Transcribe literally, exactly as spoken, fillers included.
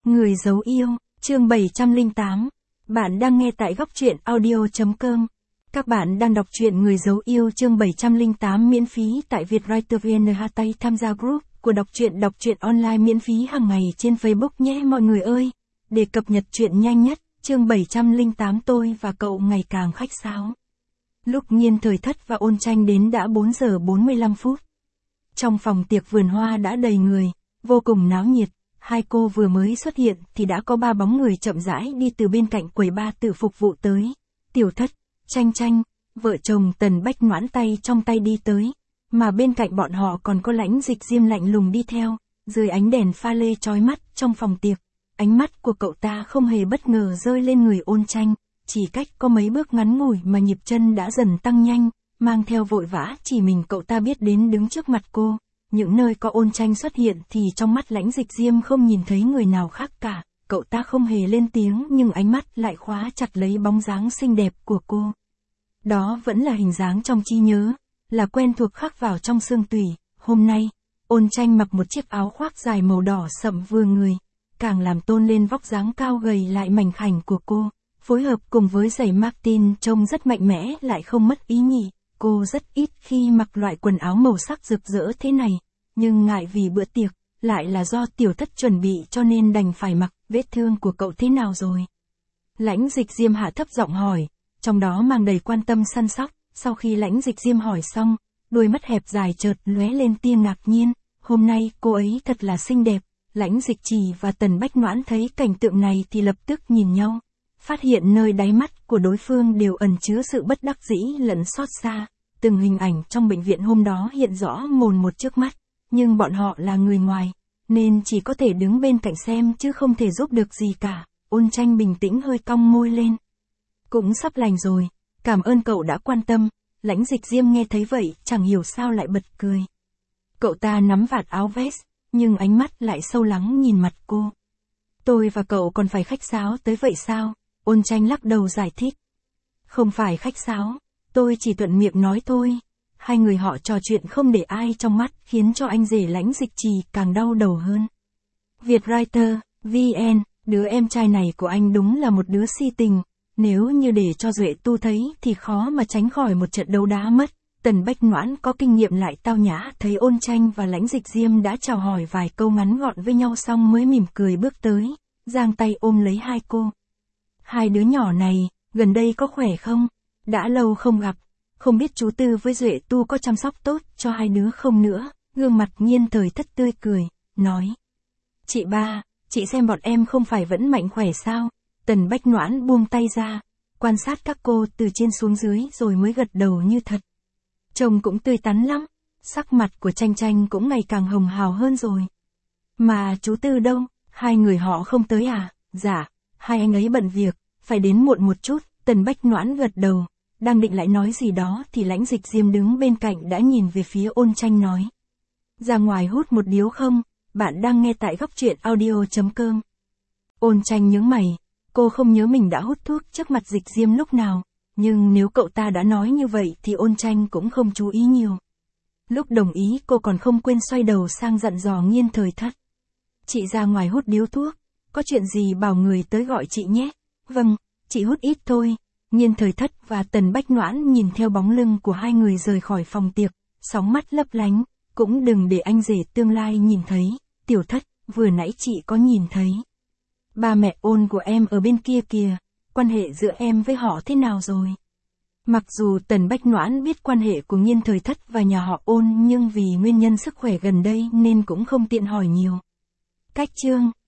Người giấu yêu, chương bảy trăm lẻ tám. Bạn đang nghe tại góc truyện audio chấm com. Các bạn đang đọc truyện Người giấu yêu chương bảy trăm lẻ tám miễn phí tại Vietwriter vê en. Tay tham gia group của đọc truyện đọc truyện online miễn phí hàng ngày trên Facebook nhé mọi người ơi. Để cập nhật truyện nhanh nhất, chương bảy trăm lẻ tám tôi và cậu ngày càng khách sáo. Lúc Nhiên Thời Thất và Ôn Tranh đến đã bốn giờ bốn mươi lăm phút. Trong phòng tiệc vườn hoa đã đầy người, vô cùng náo nhiệt. Hai cô vừa mới xuất hiện thì đã có ba bóng người chậm rãi đi từ bên cạnh quầy bar tự phục vụ tới. Tiểu Thất, Tranh Tranh, vợ chồng Tần Bách Noãn tay trong tay đi tới, mà bên cạnh bọn họ còn có Lãnh Dịch Diêm lạnh lùng đi theo, dưới ánh đèn pha lê chói mắt trong phòng tiệc. Ánh mắt của cậu ta không hề bất ngờ rơi lên người Ôn Tranh, chỉ cách có mấy bước ngắn ngủi mà nhịp chân đã dần tăng nhanh, mang theo vội vã chỉ mình cậu ta biết đến đứng trước mặt cô. Những nơi có Ôn Tranh xuất hiện thì trong mắt Lãnh Dịch Diêm không nhìn thấy người nào khác cả, cậu ta không hề lên tiếng nhưng ánh mắt lại khóa chặt lấy bóng dáng xinh đẹp của cô. Đó vẫn là hình dáng trong trí nhớ, là quen thuộc khắc vào trong xương tủy. Hôm nay, Ôn Tranh mặc một chiếc áo khoác dài màu đỏ sậm vừa người, càng làm tôn lên vóc dáng cao gầy lại mảnh khảnh của cô, phối hợp cùng với giày Martin trông rất mạnh mẽ lại không mất ý nhị. Cô rất ít khi mặc loại quần áo màu sắc rực rỡ thế này, nhưng ngại vì bữa tiệc, lại là do Tiểu Thất chuẩn bị cho nên đành phải mặc. Vết thương của cậu thế nào rồi? Lãnh Dịch Diêm hạ thấp giọng hỏi, trong đó mang đầy quan tâm săn sóc. Sau khi Lãnh Dịch Diêm hỏi xong, đôi mắt hẹp dài chợt lóe lên tia ngạc nhiên. Hôm nay cô ấy thật là xinh đẹp. Lãnh Dịch Trì và Tần Bách Noãn thấy cảnh tượng này thì lập tức nhìn nhau, phát hiện nơi đáy mắt của đối phương đều ẩn chứa sự bất đắc dĩ lẫn xót xa. Từng hình ảnh trong bệnh viện hôm đó hiện rõ mồn một trước mắt, nhưng bọn họ là người ngoài, nên chỉ có thể đứng bên cạnh xem chứ không thể giúp được gì cả. Ôn Tranh bình tĩnh hơi cong môi lên. Cũng sắp lành rồi, cảm ơn cậu đã quan tâm. Lãnh Dịch Diêm nghe thấy vậy, chẳng hiểu sao lại bật cười. Cậu ta nắm vạt áo vest, nhưng ánh mắt lại sâu lắng nhìn mặt cô. Tôi và cậu còn phải khách sáo tới vậy sao? Ôn Tranh lắc đầu giải thích. Không phải khách sáo, tôi chỉ thuận miệng nói thôi. Hai người họ trò chuyện không để ai trong mắt, khiến cho anh rể Lãnh Dịch Trì càng đau đầu hơn. Vietwriter, vê en, đứa em trai này của anh đúng là một đứa si tình. Nếu như để cho Duệ Tu thấy thì khó mà tránh khỏi một trận đấu đá mất. Tần Bách Noãn có kinh nghiệm lại tao nhã, thấy Ôn Tranh và Lãnh Dịch Diêm đã chào hỏi vài câu ngắn gọn với nhau xong mới mỉm cười bước tới, giang tay ôm lấy hai cô. Hai đứa nhỏ này, gần đây có khỏe không? Đã lâu không gặp, không biết chú Tư với Duệ Tu có chăm sóc tốt cho hai đứa không nữa. Gương mặt Nhiên Thời Thất tươi cười, nói. Chị ba, chị xem bọn em không phải vẫn mạnh khỏe sao? Tần Bách Noãn buông tay ra, quan sát các cô từ trên xuống dưới rồi mới gật đầu như thật. Trông cũng tươi tắn lắm, sắc mặt của Tranh Tranh cũng ngày càng hồng hào hơn rồi. Mà chú Tư đâu, hai người họ không tới à? Dạ, hai anh ấy bận việc, phải đến muộn một chút. Tần Bách Noãn gật đầu, đang định lại nói gì đó thì Lãnh Dịch Diêm đứng bên cạnh đã nhìn về phía Ôn Tranh nói. Ra ngoài hút một điếu không? Bạn đang nghe tại góc truyện audio chấm com. Ôn Tranh nhướng mày, cô không nhớ mình đã hút thuốc trước mặt Dịch Diêm lúc nào. Nhưng nếu cậu ta đã nói như vậy thì Ôn Tranh cũng không chú ý nhiều. Lúc đồng ý cô còn không quên xoay đầu sang dặn dò Nhiên Thời Thất. Chị ra ngoài hút điếu thuốc, có chuyện gì bảo người tới gọi chị nhé. Vâng, chị hút ít thôi. Nhiên Thời Thất và Tần Bách Noãn nhìn theo bóng lưng của hai người rời khỏi phòng tiệc, sóng mắt lấp lánh, cũng đừng để anh rể tương lai nhìn thấy. Tiểu Thất, vừa nãy chị có nhìn thấy. Ba mẹ Ôn của em ở bên kia kìa. Quan hệ giữa em với họ thế nào rồi? Mặc dù Tần Bách Noãn biết quan hệ của Nhiên Thời Thất và nhà họ Ôn nhưng vì nguyên nhân sức khỏe gần đây nên cũng không tiện hỏi nhiều. Cách chương